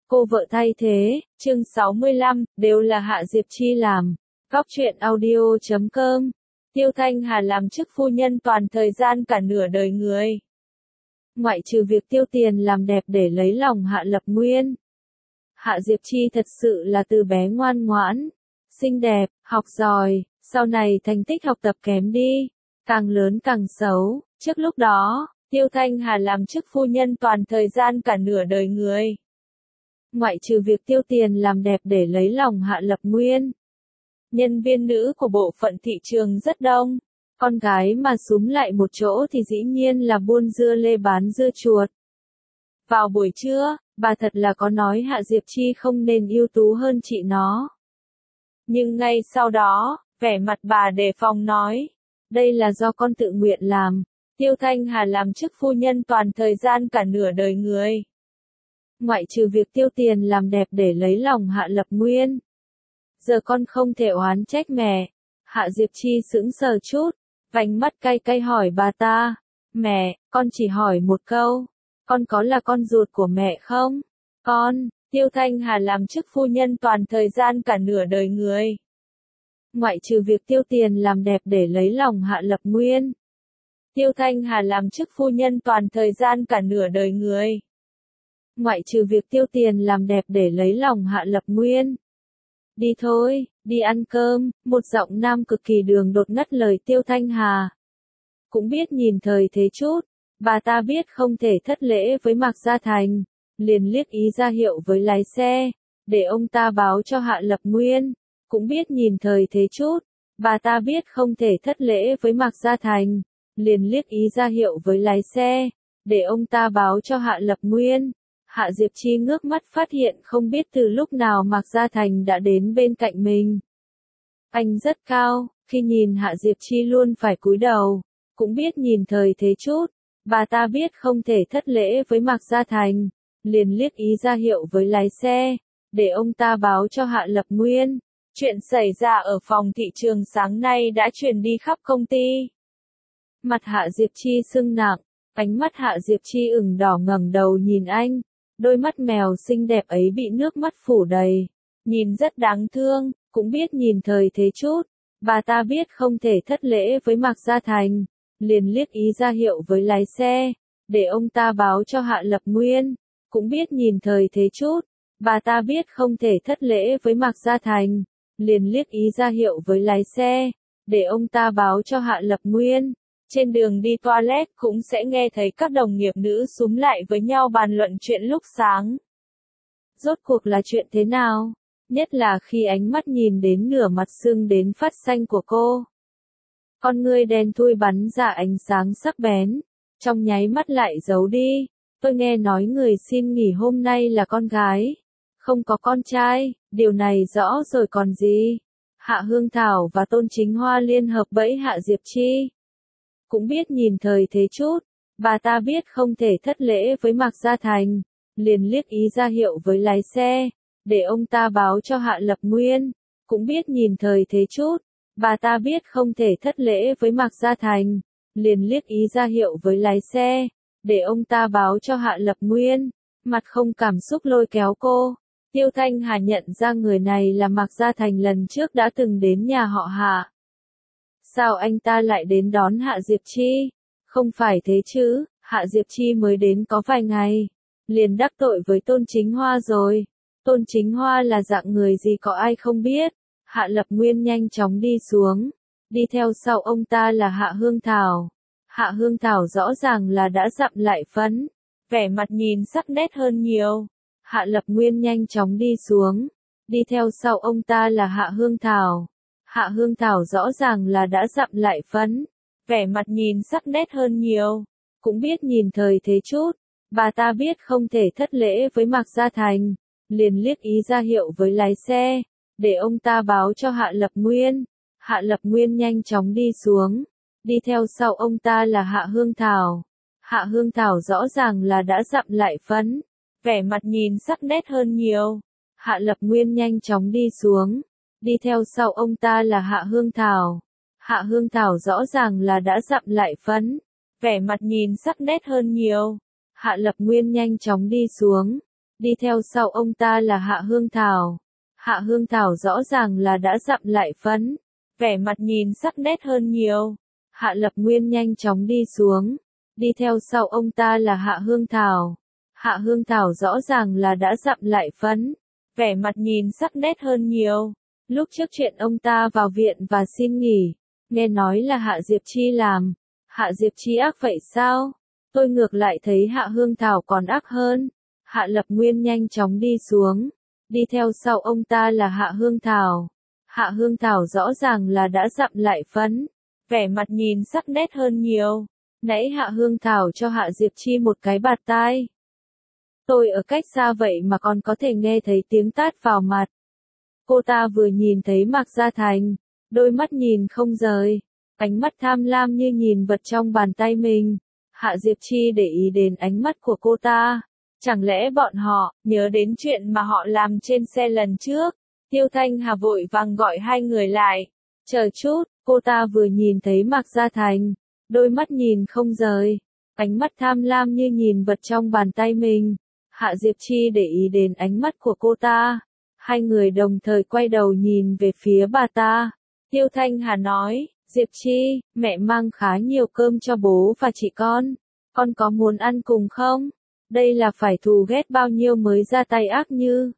Cô vợ thay thế, chương 65, đều là Hạ Diệp Chi làm. Góc truyện audio.com. Tiêu Thanh Hà làm chức phu nhân toàn thời gian cả nửa đời người. Ngoại trừ việc tiêu tiền làm đẹp để lấy lòng Hạ Lập Nguyên. Hạ Diệp Chi thật sự là từ bé ngoan ngoãn, xinh đẹp, học giỏi, sau này thành tích học tập kém đi, càng lớn càng xấu. Trước lúc đó, Tiêu Thanh Hà làm chức phu nhân toàn thời gian cả nửa đời người. Ngoại trừ việc tiêu tiền làm đẹp để lấy lòng Hạ Lập Nguyên, nhân viên nữ của bộ phận thị trường rất đông. Con gái mà súm lại một chỗ thì dĩ nhiên là buôn dưa lê bán dưa chuột. Vào buổi trưa, bà thật là có nói Hạ Diệp Chi không nên ưu tú hơn chị nó. Nhưng ngay sau đó, vẻ mặt bà đề phòng nói, đây là do con tự nguyện làm. Tiêu Thanh Hà làm chức phu nhân toàn thời gian cả nửa đời người. Ngoại trừ việc tiêu tiền làm đẹp để lấy lòng Hạ Lập Nguyên. Giờ con không thể oán trách mẹ. Hạ Diệp Chi sững sờ chút, vành mắt cay cay hỏi bà ta. Mẹ, con chỉ hỏi một câu. Con có là con ruột của mẹ không? Con, Tiêu Thanh Hà làm chức phu nhân toàn thời gian cả nửa đời người. Ngoại trừ việc tiêu tiền làm đẹp để lấy lòng Hạ Lập Nguyên. Tiêu Thanh Hà làm chức phu nhân toàn thời gian cả nửa đời người. Ngoại trừ việc tiêu tiền làm đẹp để lấy lòng Hạ Lập Nguyên. Đi thôi, đi ăn cơm, một giọng nam cực kỳ đường đột ngắt lời Tiêu Thanh Hà. Cũng biết nhìn thời thế chút, bà ta biết không thể thất lễ với Mạc Gia Thành, liền liếc ý ra hiệu với lái xe, để ông ta báo cho Hạ Lập Nguyên. Cũng biết nhìn thời thế chút, bà ta biết không thể thất lễ với Mạc Gia Thành, liền liếc ý ra hiệu với lái xe, để ông ta báo cho Hạ Lập Nguyên. Hạ Diệp Chi ngước mắt phát hiện không biết từ lúc nào Mạc Gia Thành đã đến bên cạnh mình. Anh rất cao, khi nhìn Hạ Diệp Chi luôn phải cúi đầu. Cũng biết nhìn thời thế chút, bà ta biết không thể thất lễ với Mạc Gia Thành, liền liếc ý ra hiệu với lái xe, để ông ta báo cho Hạ Lập Nguyên. Chuyện xảy ra ở phòng thị trường sáng nay đã truyền đi khắp công ty. Mặt Hạ Diệp Chi sưng nặng, ánh mắt Hạ Diệp Chi ửng đỏ ngẩng đầu nhìn anh. Đôi mắt mèo xinh đẹp ấy bị nước mắt phủ đầy, nhìn rất đáng thương. Cũng biết nhìn thời thế chút, bà ta biết không thể thất lễ với Mạc Gia Thành, liền liếc ý ra hiệu với lái xe, để ông ta báo cho Hạ Lập Nguyên. Cũng biết nhìn thời thế chút, bà ta biết không thể thất lễ với Mạc Gia Thành, liền liếc ý ra hiệu với lái xe, để ông ta báo cho Hạ Lập Nguyên. Trên đường đi toilet cũng sẽ nghe thấy các đồng nghiệp nữ súm lại với nhau bàn luận chuyện lúc sáng. Rốt cuộc là chuyện thế nào? Nhất là khi ánh mắt nhìn đến nửa mặt sưng đến phát xanh của cô. Con ngươi đen thui bắn ra ánh sáng sắc bén, trong nháy mắt lại giấu đi. Tôi nghe nói người xin nghỉ hôm nay là con gái, không có con trai, điều này rõ rồi còn gì. Hạ Hương Thảo và Tôn Chính Hoa liên hợp bẫy Hạ Diệp Chi. Cũng biết nhìn thời thế chút, bà ta biết không thể thất lễ với Mạc Gia Thành, liền liếc ý ra hiệu với lái xe, để ông ta báo cho Hạ Lập Nguyên. Cũng biết nhìn thời thế chút, bà ta biết không thể thất lễ với Mạc Gia Thành, liền liếc ý ra hiệu với lái xe, để ông ta báo cho Hạ Lập Nguyên. Mặt không cảm xúc lôi kéo cô. Tiêu Thanh Hà nhận ra người này là Mạc Gia Thành lần trước đã từng đến nhà họ Hạ. Sao anh ta lại đến đón Hạ Diệp Chi? Không phải thế chứ, Hạ Diệp Chi mới đến có vài ngày, liền đắc tội với Tôn Chính Hoa rồi. Tôn Chính Hoa là dạng người gì có ai không biết. Hạ Lập Nguyên nhanh chóng đi xuống, đi theo sau ông ta là Hạ Hương Thảo. Hạ Hương Thảo rõ ràng là đã dặm lại phấn, vẻ mặt nhìn sắc nét hơn nhiều. Hạ Lập Nguyên nhanh chóng đi xuống, đi theo sau ông ta là Hạ Hương Thảo. Hạ Hương Thảo rõ ràng là đã dặm lại phấn, vẻ mặt nhìn sắc nét hơn nhiều. Cũng biết nhìn thời thế chút, bà ta biết không thể thất lễ với Mạc Gia Thành, liền liếc ý ra hiệu với lái xe, để ông ta báo cho Hạ Lập Nguyên. Hạ Lập Nguyên nhanh chóng đi xuống, đi theo sau ông ta là Hạ Hương Thảo. Hạ Hương Thảo rõ ràng là đã dặm lại phấn, vẻ mặt nhìn sắc nét hơn nhiều. Hạ Lập Nguyên nhanh chóng đi xuống, đi theo sau ông ta là Hạ Hương Thảo. Hạ Hương Thảo rõ ràng là đã dặm lại phấn, vẻ mặt nhìn sắc nét hơn nhiều. Hạ Lập Nguyên nhanh chóng đi xuống, Đi theo sau ông ta là Hạ Hương Thảo. Hạ Hương Thảo rõ ràng là đã dặm lại phấn, vẻ mặt nhìn sắc nét hơn nhiều. Hạ Lập Nguyên nhanh chóng đi xuống. Đi theo sau ông ta là Hạ Hương Thảo. Hạ Hương Thảo rõ ràng là đã dặm lại phấn, vẻ mặt nhìn sắc nét hơn nhiều. Lúc trước chuyện ông ta vào viện và xin nghỉ, nghe nói là Hạ Diệp Chi làm. Hạ Diệp Chi ác vậy sao? Tôi ngược lại thấy Hạ Hương Thảo còn ác hơn. Hạ Lập Nguyên nhanh chóng đi xuống. Đi theo sau ông ta là Hạ Hương Thảo. Hạ Hương Thảo rõ ràng là đã dặm lại phấn, vẻ mặt nhìn sắc nét hơn nhiều. Nãy Hạ Hương Thảo cho Hạ Diệp Chi một cái bạt tai. Tôi ở cách xa vậy mà còn có thể nghe thấy tiếng tát vào mặt. Cô ta vừa nhìn thấy Mạc Gia Thành, đôi mắt nhìn không rời, ánh mắt tham lam như nhìn vật trong bàn tay mình. Hạ Diệp Chi để ý đến ánh mắt của cô ta. Chẳng lẽ bọn họ nhớ đến chuyện mà họ làm trên xe lần trước? Tiêu Thanh Hà vội vàng gọi hai người lại. Chờ chút, cô ta vừa nhìn thấy Mạc Gia Thành, đôi mắt nhìn không rời, ánh mắt tham lam như nhìn vật trong bàn tay mình. Hạ Diệp Chi để ý đến ánh mắt của cô ta. Hai người đồng thời quay đầu nhìn về phía bà ta. Tiêu Thanh Hà nói, Diệp Chi, mẹ mang khá nhiều cơm cho bố và chị con có muốn ăn cùng không? Đây là phải thù ghét bao nhiêu mới ra tay ác như.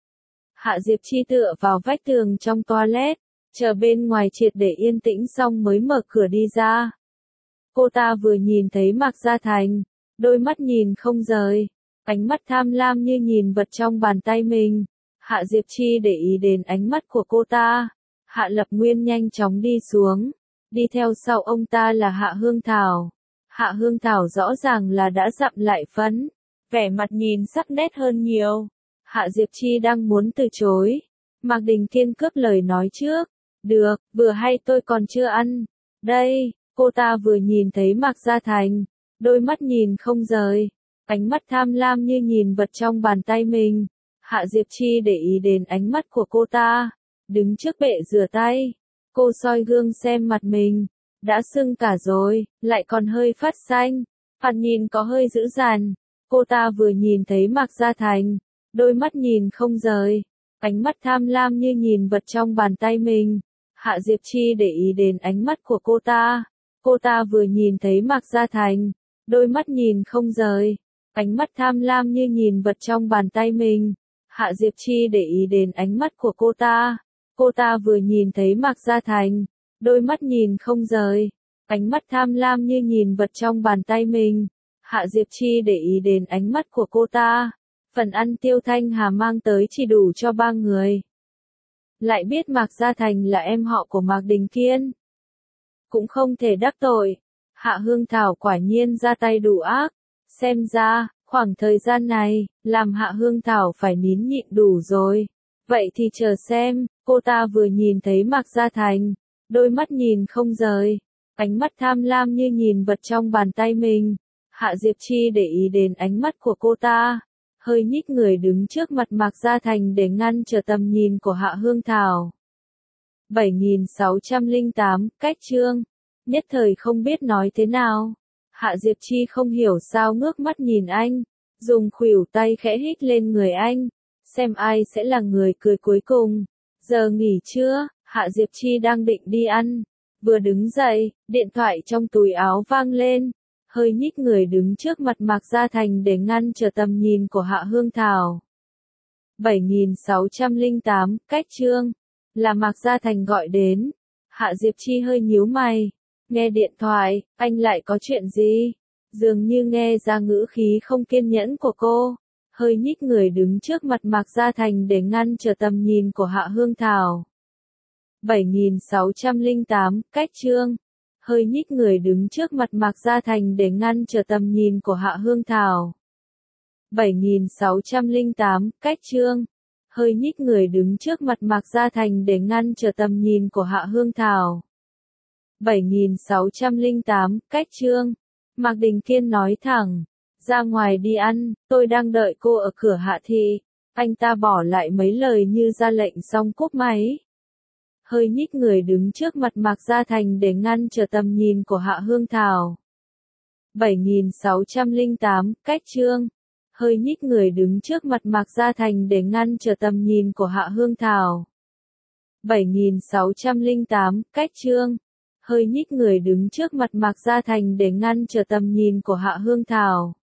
Hạ Diệp Chi tựa vào vách tường trong toilet, chờ bên ngoài triệt để yên tĩnh xong mới mở cửa đi ra. Cô ta vừa nhìn thấy Mạc Gia Thành, đôi mắt nhìn không rời, ánh mắt tham lam như nhìn vật trong bàn tay mình. Hạ Diệp Chi để ý đến ánh mắt của cô ta. Hạ Lập Nguyên nhanh chóng đi xuống. Đi theo sau ông ta là Hạ Hương Thảo. Hạ Hương Thảo rõ ràng là đã dặm lại phấn, vẻ mặt nhìn sắc nét hơn nhiều. Hạ Diệp Chi đang muốn từ chối. Mạc Đình Kiên cướp lời nói trước. Được, vừa hay tôi còn chưa ăn. Đây, cô ta vừa nhìn thấy Mạc Gia Thành, đôi mắt nhìn không rời, ánh mắt tham lam như nhìn vật trong bàn tay mình. Hạ Diệp Chi để ý đến ánh mắt của cô ta. Đứng trước bệ rửa tay, cô soi gương xem mặt mình. Đã sưng cả rồi, lại còn hơi phát xanh. Mặt nhìn có hơi dữ dằn. Cô ta vừa nhìn thấy Mạc Gia Thành, đôi mắt nhìn không rời, ánh mắt tham lam như nhìn vật trong bàn tay mình. Hạ Diệp Chi để ý đến ánh mắt của cô ta. Cô ta vừa nhìn thấy Mạc Gia Thành, đôi mắt nhìn không rời, ánh mắt tham lam như nhìn vật trong bàn tay mình. Hạ Diệp Chi để ý đến ánh mắt của cô ta. Cô ta vừa nhìn thấy Mạc Gia Thành, đôi mắt nhìn không rời, ánh mắt tham lam như nhìn vật trong bàn tay mình. Hạ Diệp Chi để ý đến ánh mắt của cô ta. Phần ăn Tiêu Thanh Hà mang tới chỉ đủ cho 3 người. Lại biết Mạc Gia Thành là em họ của Mạc Đình Kiên, cũng không thể đắc tội. Hạ Hương Thảo quả nhiên ra tay đủ ác. Xem ra, khoảng thời gian này, làm Hạ Hương Thảo phải nín nhịn đủ rồi. Vậy thì chờ xem, cô ta vừa nhìn thấy Mạc Gia Thành, đôi mắt nhìn không rời, ánh mắt tham lam như nhìn vật trong bàn tay mình. Hạ Diệp Chi để ý đến ánh mắt của cô ta, hơi nhích người đứng trước mặt Mạc Gia Thành để ngăn trở tầm nhìn của Hạ Hương Thảo. 7608, cách chương. Nhất thời không biết nói thế nào. Hạ Diệp Chi không hiểu sao ngước mắt nhìn anh, dùng khuỷu tay khẽ hít lên người anh, xem ai sẽ là người cười cuối cùng. Giờ nghỉ trưa, Hạ Diệp Chi đang định đi ăn, vừa đứng dậy, điện thoại trong túi áo vang lên, hơi nhích người đứng trước mặt Mạc Gia Thành để ngăn trở tầm nhìn của Hạ Hương Thảo. 7608, cách chương. Là Mạc Gia Thành gọi đến. Hạ Diệp Chi hơi nhíu mày. Nghe điện thoại, anh lại có chuyện gì? Dường như nghe ra ngữ khí không kiên nhẫn của cô. Hơi nhích người đứng trước mặt Mạc Gia Thành để ngăn trở tầm nhìn của Hạ Hương Thảo. 7608, cách chương. Hơi nhích người đứng trước mặt Mạc Gia Thành để ngăn trở tầm nhìn của Hạ Hương Thảo. 7608, cách chương. Hơi nhích người đứng trước mặt Mạc Gia Thành để ngăn trở tầm nhìn của Hạ Hương Thảo. 7608, cách chương. Mạc Đình Kiên nói thẳng, ra ngoài đi ăn, tôi đang đợi cô ở cửa Hạ thị. Anh ta bỏ lại mấy lời như ra lệnh xong cúp máy. Hơi nhích người đứng trước mặt Mạc Gia Thành để ngăn trở tầm nhìn của Hạ Hương Thảo. 7608, cách chương. hơi nhích người đứng trước mặt Mạc Gia Thành để ngăn trở tầm nhìn của Hạ Hương Thảo. 7608, cách chương. Hơi nhích người đứng trước mặt Mạc Gia Thành để ngăn trở tầm nhìn của Hạ Hương Thảo.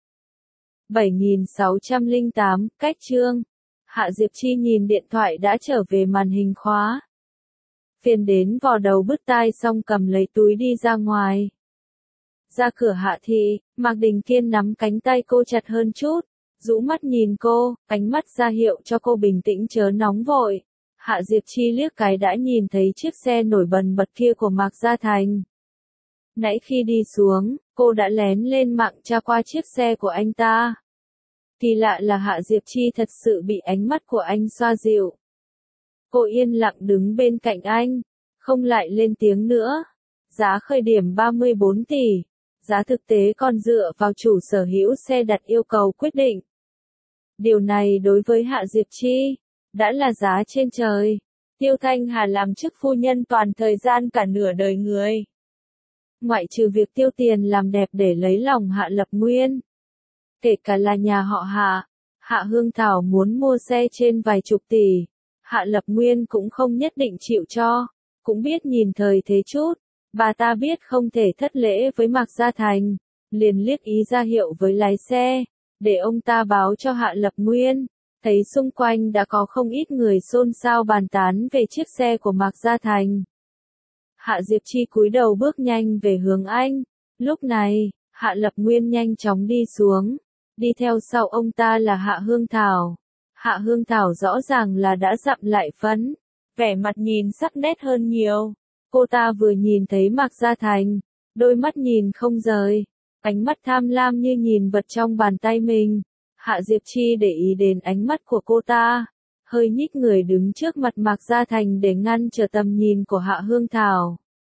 7608, cách chương. Hạ Diệp Chi nhìn điện thoại đã trở về màn hình khóa. Phiền đến vò đầu bứt tai xong cầm lấy túi đi ra ngoài. Ra cửa Hạ thị, Mạc Đình Kiên nắm cánh tay cô chặt hơn chút, rũ mắt nhìn cô, ánh mắt ra hiệu cho cô bình tĩnh chớ nóng vội. Hạ Diệp Chi liếc cái đã nhìn thấy chiếc xe nổi bần bật kia của Mạc Gia Thành. Nãy khi đi xuống, cô đã lén lên mạng tra qua chiếc xe của anh ta. Kỳ lạ là Hạ Diệp Chi thật sự bị ánh mắt của anh xoa dịu. Cô yên lặng đứng bên cạnh anh, không lại lên tiếng nữa. Giá khởi điểm 34 tỷ, giá thực tế còn dựa vào chủ sở hữu xe đặt yêu cầu quyết định. Điều này đối với Hạ Diệp Chi đã là giá trên trời. Tiêu Thanh Hà làm chức phu nhân toàn thời gian cả nửa đời người. Ngoại trừ việc tiêu tiền làm đẹp để lấy lòng Hạ Lập Nguyên, kể cả là nhà họ Hạ, Hạ Hương Thảo muốn mua xe trên vài chục tỷ, Hạ Lập Nguyên cũng không nhất định chịu cho, cũng biết nhìn thời thế chút. Bà ta biết không thể thất lễ với Mạc Gia Thành, liền liếc ý ra hiệu với lái xe, để ông ta báo cho Hạ Lập Nguyên. Thấy xung quanh đã có không ít người xôn xao bàn tán về chiếc xe của Mạc Gia Thành. Hạ Diệp Chi cúi đầu bước nhanh về hướng anh. Lúc này, Hạ Lập Nguyên nhanh chóng đi xuống. Đi theo sau ông ta là Hạ Hương Thảo. Hạ Hương Thảo rõ ràng là đã dặm lại phấn, vẻ mặt nhìn sắc nét hơn nhiều. Cô ta vừa nhìn thấy Mạc Gia Thành, đôi mắt nhìn không rời, ánh mắt tham lam như nhìn vật trong bàn tay mình. Hạ Diệp Chi để ý đến ánh mắt của cô ta, hơi nhích người đứng trước mặt Mạc Gia Thành để ngăn trở tầm nhìn của Hạ Hương Thảo.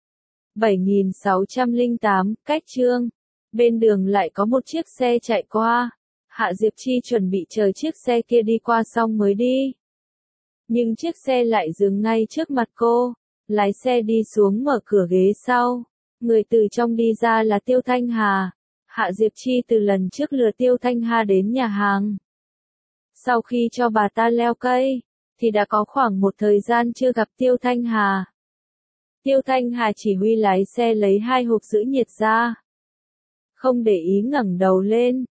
7608, cách chương. Bên đường lại có một chiếc xe chạy qua. Hạ Diệp Chi chuẩn bị chờ chiếc xe kia đi qua xong mới đi. Nhưng chiếc xe lại dừng ngay trước mặt cô. Lái xe đi xuống mở cửa ghế sau. Người từ trong đi ra là Tiêu Thanh Hà. Hạ Diệp Chi từ lần trước lừa Tiêu Thanh Hà đến nhà hàng. Sau khi cho bà ta leo cây, thì đã có khoảng một thời gian chưa gặp Tiêu Thanh Hà. Tiêu Thanh Hà chỉ huy lái xe lấy 2 hộp giữ nhiệt ra. Không để ý ngẩng đầu lên,